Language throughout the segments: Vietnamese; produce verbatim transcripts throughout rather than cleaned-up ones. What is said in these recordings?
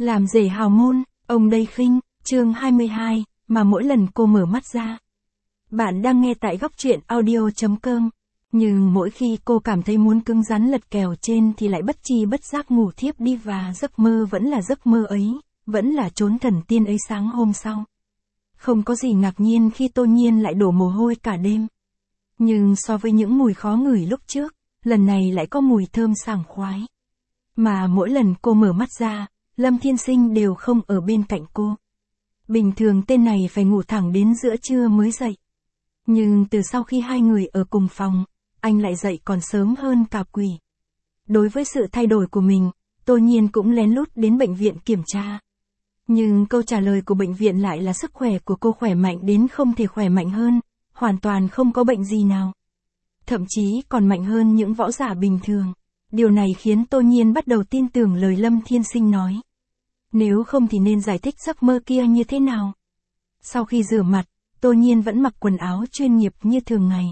Làm rể hào môn, ông đây khinh, chương hai mươi hai, mà mỗi lần cô mở mắt ra. Bạn đang nghe tại góc truyện audio.com. Nhưng mỗi khi cô cảm thấy muốn cứng rắn lật kèo trên thì lại bất chi bất giác ngủ thiếp đi và giấc mơ vẫn là giấc mơ ấy, vẫn là chốn thần tiên ấy sáng hôm sau. Không có gì ngạc nhiên khi Tô Nhiên lại đổ mồ hôi cả đêm. Nhưng so với những mùi khó ngửi lúc trước, lần này lại có mùi thơm sảng khoái. Mà mỗi lần cô mở mắt ra, Lâm Thiên Sinh đều không ở bên cạnh cô. Bình thường tên này phải ngủ thẳng đến giữa trưa mới dậy. Nhưng từ sau khi hai người ở cùng phòng, anh lại dậy còn sớm hơn cả quỷ. Đối với sự thay đổi của mình, Tô Nhiên cũng lén lút đến bệnh viện kiểm tra. Nhưng câu trả lời của bệnh viện lại là sức khỏe của cô khỏe mạnh đến không thể khỏe mạnh hơn, hoàn toàn không có bệnh gì nào. Thậm chí còn mạnh hơn những võ giả bình thường. Điều này khiến Tô Nhiên bắt đầu tin tưởng lời Lâm Thiên Sinh nói. Nếu không thì nên giải thích giấc mơ kia như thế nào? Sau khi rửa mặt, Tô Nhiên vẫn mặc quần áo chuyên nghiệp như thường ngày.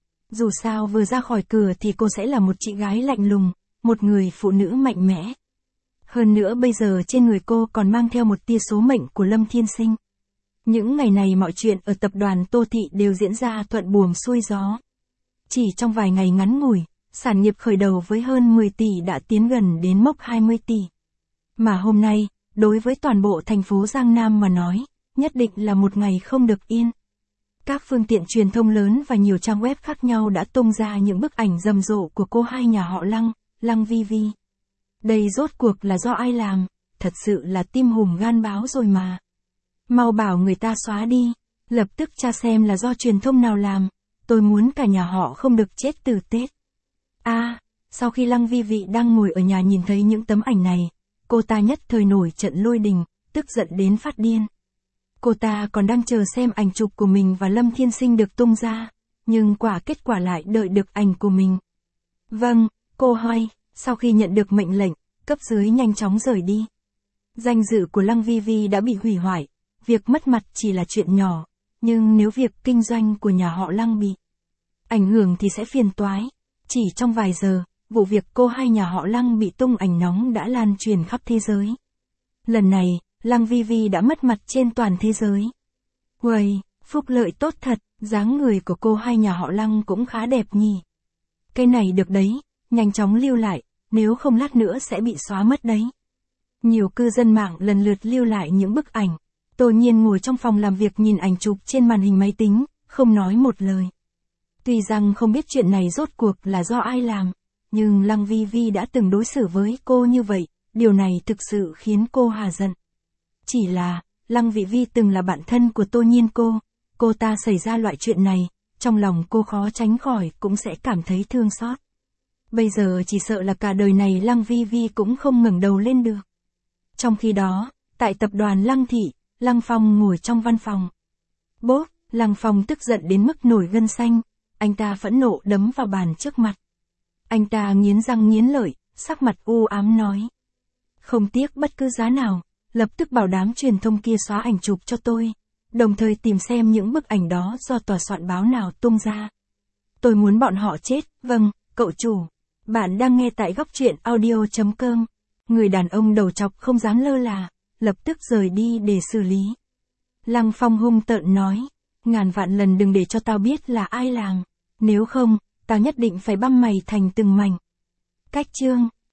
Dù sao vừa ra khỏi cửa thì cô sẽ là một chị gái lạnh lùng, một người phụ nữ mạnh mẽ. Hơn nữa bây giờ trên người cô còn mang theo một tia số mệnh của Lâm Thiên Sinh. Những ngày này mọi chuyện ở tập đoàn Tô Thị đều diễn ra thuận buồm xuôi gió. Chỉ trong vài ngày ngắn ngủi, sản nghiệp khởi đầu với hơn mười tỷ đã tiến gần đến mốc hai mươi tỷ. Mà hôm nay, đối với toàn bộ thành phố Giang Nam mà nói, nhất định là một ngày không được yên. Các phương tiện truyền thông lớn và nhiều trang web khác nhau đã tung ra những bức ảnh rầm rộ của cô hai nhà họ Lăng, Lăng Vi Vi. Đây rốt cuộc là do ai làm, thật sự là tim hùm gan báo rồi mà. Mau bảo người ta xóa đi, lập tức tra xem là do truyền thông nào làm, tôi muốn cả nhà họ không được chết từ Tết. A, à, sau khi Lăng Vi Vi đang ngồi ở nhà nhìn thấy những tấm ảnh này, cô ta nhất thời nổi trận lôi đình, tức giận đến phát điên. Cô ta còn đang chờ xem ảnh chụp của mình và Lâm Thiên Sinh được tung ra, nhưng quả kết quả lại đợi được ảnh của mình. Vâng, cô Hoài, sau khi nhận được mệnh lệnh, cấp dưới nhanh chóng rời đi. Danh dự của Lăng Vi Vi đã bị hủy hoại, việc mất mặt chỉ là chuyện nhỏ, nhưng nếu việc kinh doanh của nhà họ Lăng bị ảnh hưởng thì sẽ phiền toái. Chỉ trong vài giờ, vụ việc cô hai nhà họ Lăng bị tung ảnh nóng đã lan truyền khắp thế giới. Lần này, Lăng Vi Vi đã mất mặt trên toàn thế giới. Uầy, phúc lợi tốt thật, dáng người của cô hai nhà họ Lăng cũng khá đẹp nhỉ. Cái này được đấy, nhanh chóng lưu lại, nếu không lát nữa sẽ bị xóa mất đấy. Nhiều cư dân mạng lần lượt lưu lại những bức ảnh. Tô Nhiên ngồi trong phòng làm việc nhìn ảnh chụp trên màn hình máy tính, không nói một lời. Tuy rằng không biết chuyện này rốt cuộc là do ai làm, nhưng Lăng Vi Vi đã từng đối xử với cô như vậy, điều này thực sự khiến cô hà giận. Chỉ là, Lăng Vi Vi từng là bạn thân của Tô Nhiên cô, cô ta xảy ra loại chuyện này, trong lòng cô khó tránh khỏi cũng sẽ cảm thấy thương xót. Bây giờ chỉ sợ là cả đời này Lăng Vi Vi cũng không ngẩng đầu lên được. Trong khi đó, tại tập đoàn Lăng Thị, Lăng Phong ngồi trong văn phòng. Bốp, Lăng Phong tức giận đến mức nổi gân xanh, anh ta phẫn nộ đấm vào bàn trước mặt. Anh ta nghiến răng nghiến lợi, sắc mặt u ám nói. Không tiếc bất cứ giá nào, lập tức bảo đám truyền thông kia xóa ảnh chụp cho tôi, đồng thời tìm xem những bức ảnh đó do tòa soạn báo nào tung ra. Tôi muốn bọn họ chết, vâng, cậu chủ. Bạn đang nghe tại góc truyện audio.com. Người đàn ông đầu trọc không dám lơ là, lập tức rời đi để xử lý. Lăng Phong hung tợn nói, ngàn vạn lần đừng để cho tao biết là ai làm, nếu không, tao nhất định phải băm mày thành từng mảnh. Cách chương